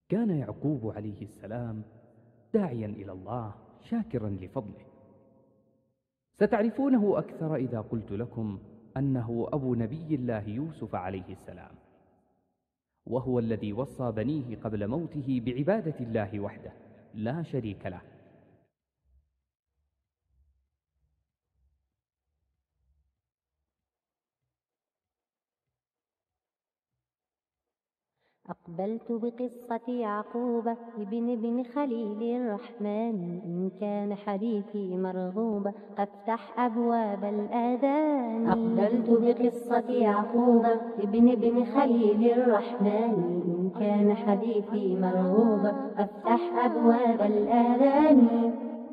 كان يعقوب عليه السلام داعيا إلى الله شاكرا لفضله. ستعرفونه أكثر إذا قلت لكم أنه أبو نبي الله يوسف عليه السلام، وهو الذي وصى بنيه قبل موته بعبادة الله وحده لا شريك له. أقبلت بقصة يعقوب ابن خليل الرحمن، إن كان حديثي مرغوبا فافتح أبواب الآذان. أقبلت بقصة يعقوب ابن خليل الرحمن، إن كان حديثي مرغوبا فافتح أبواب الآذان.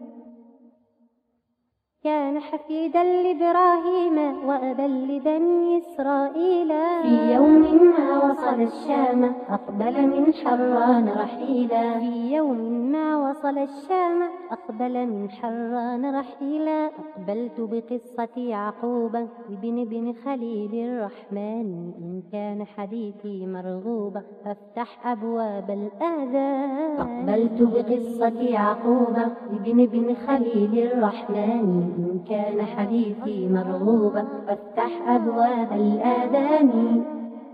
كان حفيدا لإبراهيم وأبا لبني إسرائيل، في يوم ما وصل الشام أقبل من حران رحيلا. في يوم ما وصل الشام أقبل من حران رحيلا. أقبلت بقصة يعقوب ابن خليل الرحمن، إن كان حديثي مرغوبا فافتح أبواب الآذان. أقبلت بقصة يعقوب ابن خليل الرحمن، إن كان حديثي مرغوبا فافتح أبواب الآذان.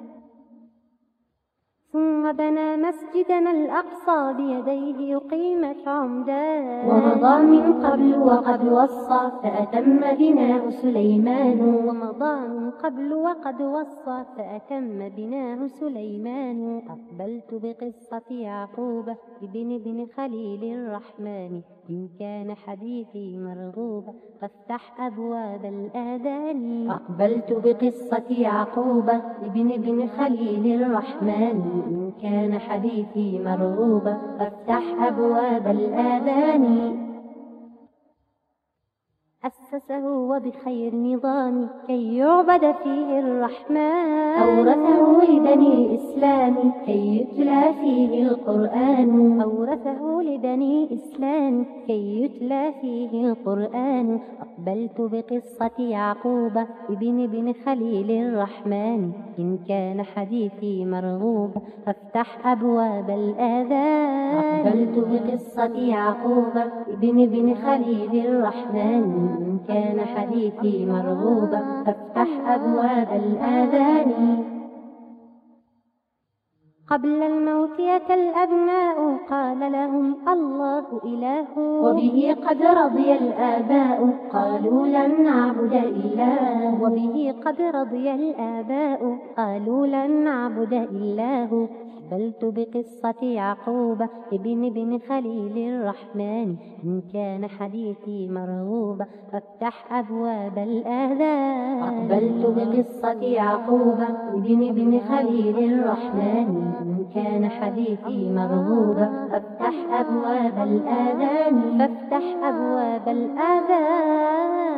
ثم بنى مسجدنا الأقصى بيديه يقيمة عمدان، ومضى من قبل وقد وصى فأتم بناه سليمان. ومضى من قبل وقد وصى فأتم بناه سليمان. أقبلت بقصة يعقوب ابن خليل الرحمن، إن كان حديثي مرغوبا فافتح أبواب الآذان. أقبلت بقصة يعقوب ابن خليل الرحمن، إن كان حديثي مرغوبا فافتح أبواب الآذان. أسسه وبخير نظام كي يعبد فيه الرحمن، أورثه لبني إسلام كي يتلى فيه القرآن. أورثه لبني إسلام كي يتلى فيه القرآن. أقبلت بقصة يعقوب ابن خليل الرحمن، إن كان حديثي مرغوبا فافتح أبواب الآذان. أقبلت بقصة يعقوب ابن خليل الرحمن، إن كان حديثي مرغوبا فافتح أبواب الآذان. قبل الموت أتى الأبناء قال لهم الله إله، وبه قد رضي الآباء قالوا لن نعبد إله. وبه قد رضي الآباء قالوا لن نعبد إله. أقبلت بقصة يعقوب ابن خليل الرحمن، إن كان حديثي مرغوبا فافتح أبواب الآذان. أقبلت بقصة يعقوب ابن خليل الرحمن، إن كان حديثي مرغوبا فافتح أبواب الآذان. فافتح أبواب الآذان.